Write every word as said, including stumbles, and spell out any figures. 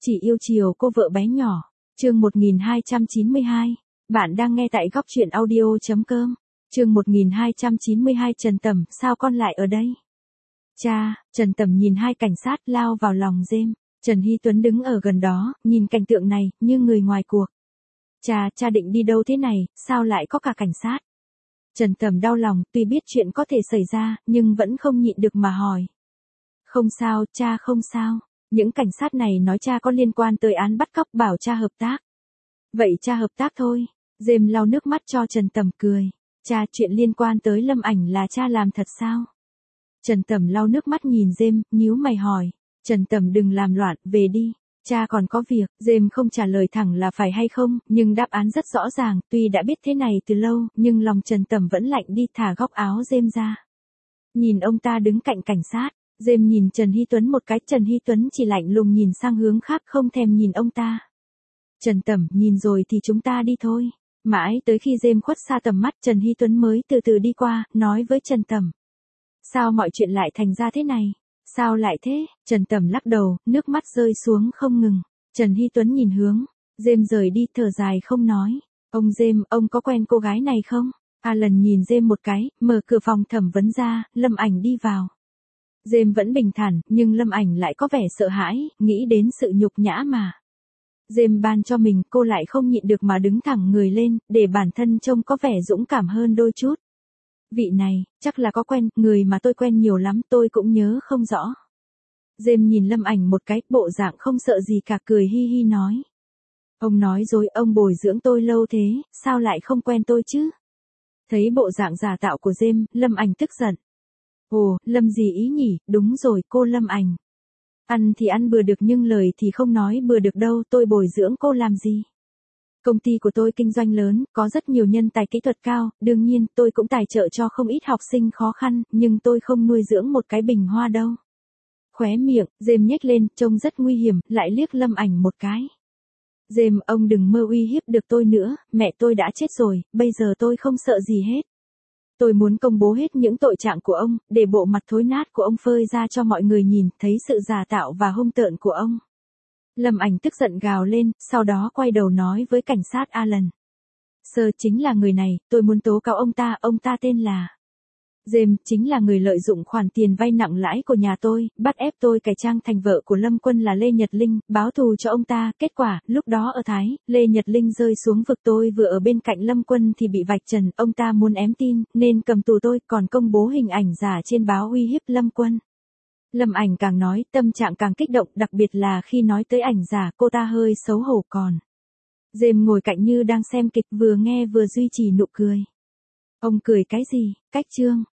Chỉ yêu chiều cô vợ bé nhỏ. Chương một nghìn hai trăm chín mươi hai. Bạn đang nghe tại góc truyện audio chấm com. Chương một nghìn hai trăm chín mươi hai. Trần Tầm, sao con lại ở đây? Cha, Trần Tầm nhìn hai cảnh sát lao vào lòng James. Trần Hy Tuấn đứng ở gần đó, nhìn cảnh tượng này, như người ngoài cuộc. Cha, cha định đi đâu thế này, sao lại có cả cảnh sát? Trần Tầm đau lòng, tuy biết chuyện có thể xảy ra, nhưng vẫn không nhịn được mà hỏi. Không sao, cha không sao. Những cảnh sát này nói cha có liên quan tới án bắt cóc, bảo cha hợp tác. Vậy cha hợp tác thôi. James lau nước mắt cho Trần Tầm cười. Cha, chuyện liên quan tới Lâm Ảnh là cha làm thật sao? Trần Tầm lau nước mắt nhìn James, nhíu mày hỏi. Trần Tầm đừng làm loạn, về đi. Cha còn có việc. James không trả lời thẳng là phải hay không, nhưng đáp án rất rõ ràng, tuy đã biết thế này từ lâu, nhưng lòng Trần Tầm vẫn lạnh đi, thả góc áo James ra. Nhìn ông ta đứng cạnh cảnh sát. James nhìn Trần Hy Tuấn một cái, Trần Hy Tuấn chỉ lạnh lùng nhìn sang hướng khác, không thèm nhìn ông ta. Trần Tầm, nhìn rồi thì chúng ta đi thôi. Mãi tới khi James khuất xa tầm mắt, Trần Hy Tuấn mới từ từ đi qua, nói với Trần Tầm. Sao mọi chuyện lại thành ra thế này? Sao lại thế? Trần Tầm lắc đầu, nước mắt rơi xuống không ngừng. Trần Hy Tuấn nhìn hướng. James rời đi, thở dài không nói. Ông James, ông có quen cô gái này không? Alan nhìn James một cái, mở cửa phòng thẩm vấn ra, Lâm Ảnh đi vào. James vẫn bình thản, nhưng Lâm Ảnh lại có vẻ sợ hãi, nghĩ đến sự nhục nhã mà James ban cho mình, cô lại không nhịn được mà đứng thẳng người lên, để bản thân trông có vẻ dũng cảm hơn đôi chút. Vị này, chắc là có quen, người mà tôi quen nhiều lắm, tôi cũng nhớ không rõ. James nhìn Lâm Ảnh một cái, bộ dạng không sợ gì cả, cười hi hi nói. Ông nói dối, ông bồi dưỡng tôi lâu thế, sao lại không quen tôi chứ? Thấy bộ dạng giả tạo của James, Lâm Ảnh tức giận. Ồ, Lâm gì ý nhỉ, đúng rồi, cô Lâm Ảnh. Ăn thì ăn bừa được nhưng lời thì không nói bừa được đâu, tôi bồi dưỡng cô làm gì? Công ty của tôi kinh doanh lớn, có rất nhiều nhân tài kỹ thuật cao, đương nhiên tôi cũng tài trợ cho không ít học sinh khó khăn, nhưng tôi không nuôi dưỡng một cái bình hoa đâu. Khóe miệng, James nhếch lên, trông rất nguy hiểm, lại liếc Lâm Ảnh một cái. James, ông đừng mơ uy hiếp được tôi nữa, mẹ tôi đã chết rồi, bây giờ tôi không sợ gì hết. Tôi muốn công bố hết những tội trạng của ông, để bộ mặt thối nát của ông phơi ra cho mọi người nhìn, thấy sự giả tạo và hung tợn của ông. Lâm Ảnh tức giận gào lên, sau đó quay đầu nói với cảnh sát Alan. Sir, chính là người này, tôi muốn tố cáo ông ta, ông ta tên là James, chính là người lợi dụng khoản tiền vay nặng lãi của nhà tôi, bắt ép tôi cải trang thành vợ của Lâm Quân là Lê Nhật Linh, báo thù cho ông ta. Kết quả, lúc đó ở Thái, Lê Nhật Linh rơi xuống vực, tôi vừa ở bên cạnh Lâm Quân thì bị vạch trần, ông ta muốn ém tin, nên cầm tù tôi, còn công bố hình ảnh giả trên báo uy hiếp Lâm Quân. Lâm Ảnh càng nói, tâm trạng càng kích động, đặc biệt là khi nói tới ảnh giả, cô ta hơi xấu hổ còn. James ngồi cạnh như đang xem kịch, vừa nghe vừa duy trì nụ cười. Ông cười cái gì? Cách chương.